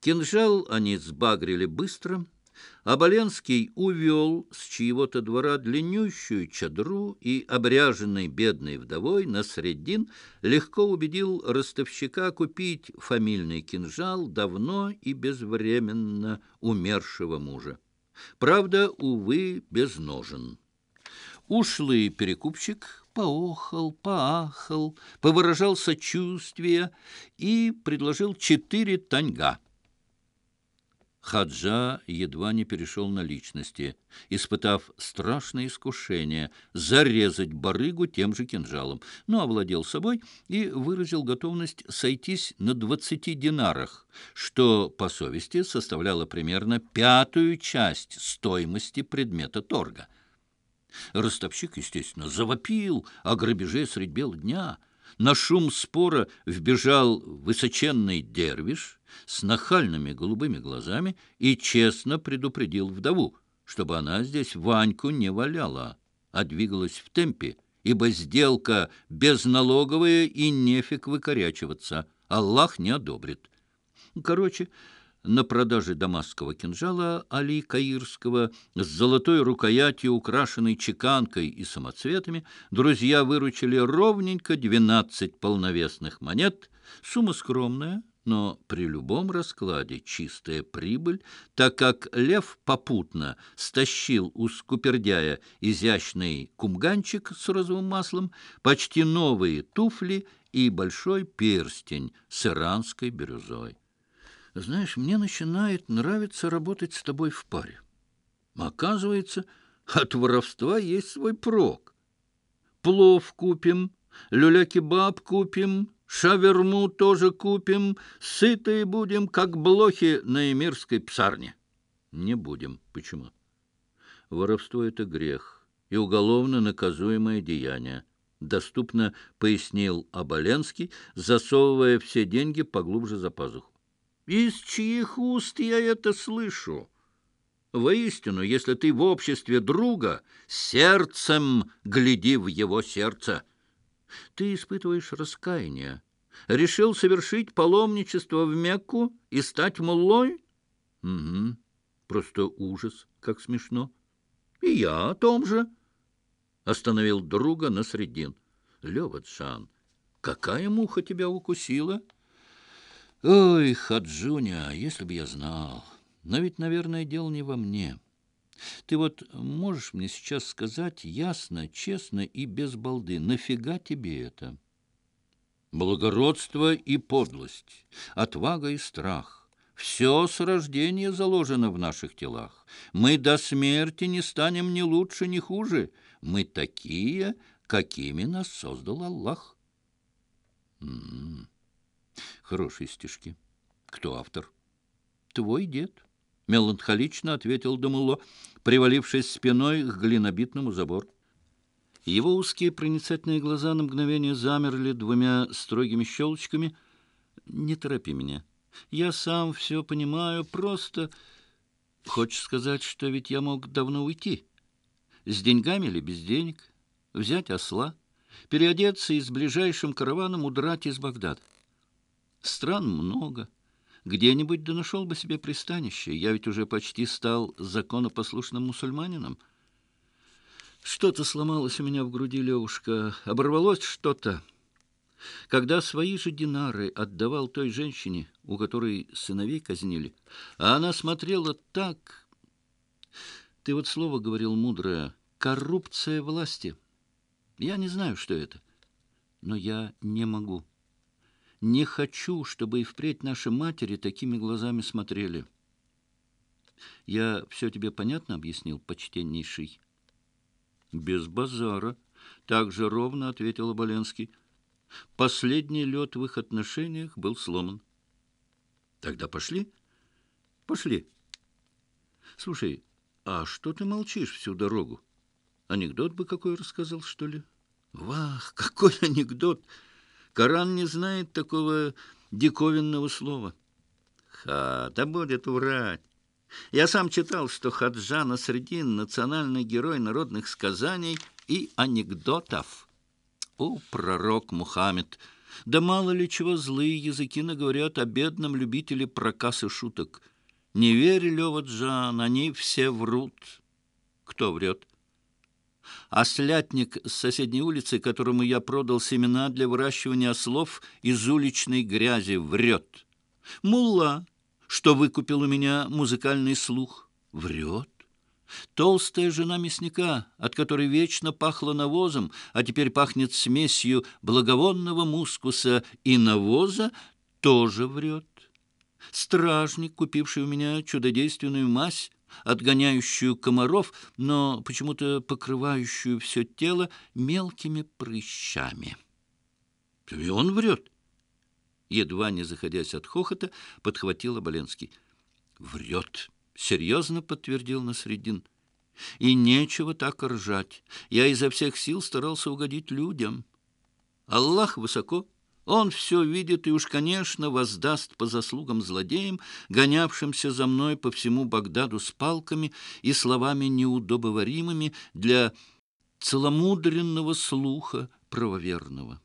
Кинжал они сбагрили быстро. Оболенский увел с чьего-то двора длиннющую чадру и, обряженный бедной вдовой, Насреддин легко убедил ростовщика купить фамильный кинжал давно и безвременно умершего мужа. Правда, увы, без ножен. Ушлый перекупщик поохал, поахал, повыражал сочувствие и предложил 4 таньга. Хаджа едва не перешел на личности, испытав страшное искушение зарезать барыгу тем же кинжалом, но овладел собой и выразил готовность сойтись на 20 динарах, что, по совести, составляло примерно 1/5 часть стоимости предмета торга. Ростовщик, естественно, завопил о грабеже средь бела дня. На шум спора вбежал высоченный дервиш с нахальными голубыми глазами и честно предупредил вдову, чтобы она здесь Ваньку не валяла, а двигалась в темпе, ибо сделка безналоговая и нефиг выкорячиваться, Аллах не одобрит. Короче, на продаже дамасского кинжала Али Каирского с золотой рукоятью, украшенной чеканкой и самоцветами, друзья выручили ровненько 12 полновесных монет. Сумма скромная, но при любом раскладе чистая прибыль, так как Лев попутно стащил у скупердяя изящный кумганчик с розовым маслом, почти новые туфли и большой перстень с иранской бирюзой. Знаешь, мне начинает нравиться работать с тобой в паре. Оказывается, от воровства есть свой прок. Плов купим, люля-кебаб купим, шаверму тоже купим, сытые будем, как блохи на эмирской псарне. Не будем. Почему? Воровство — это грех и уголовно наказуемое деяние. Доступно пояснил Оболенский, засовывая все деньги поглубже за пазуху. Из чьих уст я это слышу? Воистину, если ты в обществе друга, сердцем гляди в его сердце. Ты испытываешь раскаяние. Решил совершить паломничество в Мекку и стать муллой? Угу. Просто ужас, как смешно. И я о том же. Остановил друга Насреддин. Лёва-джан, какая муха тебя укусила? Ой, Хаджуня, если бы я знал. Но ведь, наверное, дело не во мне. Ты вот можешь мне сейчас сказать ясно, честно и без балды, нафига тебе это? Благородство и подлость, отвага и страх. Все с рождения заложено в наших телах. Мы до смерти не станем ни лучше, ни хуже. Мы такие, какими нас создал Аллах. Хорошие стишки. Кто автор? Твой дед, меланхолично ответил Дамулло, привалившись спиной к глинобитному забору. Его узкие проницательные глаза на мгновение замерли 2 строгими щелочками. Не торопи меня. Я сам все понимаю, просто... Хочешь сказать, что ведь я мог давно уйти? С деньгами или без денег? Взять осла, переодеться и с ближайшим караваном удрать из Багдада. Стран много. Где-нибудь да нашел бы себе пристанище. Я ведь уже почти стал законопослушным мусульманином. Что-то сломалось у меня в груди, Левушка. Оборвалось что-то. Когда свои же динары отдавал той женщине, у которой сыновей казнили, а она смотрела так... Ты вот слово говорил мудрое. Коррупция власти. Я не знаю, что это. Но я не могу. Не хочу, чтобы и впредь наши матери такими глазами смотрели. Я все тебе понятно объяснил, почтеннейший? Без базара, так же ровно ответил Оболенский. Последний лед в их отношениях был сломан. Тогда пошли? Пошли. Слушай, а что ты молчишь всю дорогу? Анекдот бы какой рассказал, что ли? Вах, какой анекдот! Коран не знает такого диковинного слова. Да будет врать. Я сам читал, что Хаджа Насреддин — национальный герой народных сказаний и анекдотов. О, пророк Мухаммед! Да мало ли чего злые языки наговорят о бедном любителе проказ и шуток. Не верь, Лёва Джан, они все врут. Кто врет? Ослятник с соседней улицы, которому я продал семена для выращивания ослов из уличной грязи, врет. Мулла, что выкупил у меня музыкальный слух, врет. Толстая жена мясника, от которой вечно пахло навозом, а теперь пахнет смесью благовонного мускуса и навоза, тоже врет. Стражник, купивший у меня чудодейственную мазь, отгоняющую комаров, но почему-то покрывающую все тело мелкими прыщами. И он врет. Едва не заходясь от хохота, подхватил Оболенский. Врет. Серьезно подтвердил Насреддин. И нечего так ржать. Я изо всех сил старался угодить людям. Аллах высоко. Он все видит и уж, конечно, воздаст по заслугам злодеям, гонявшимся за мной по всему Багдаду с палками и словами неудобоваримыми для целомудренного слуха правоверного.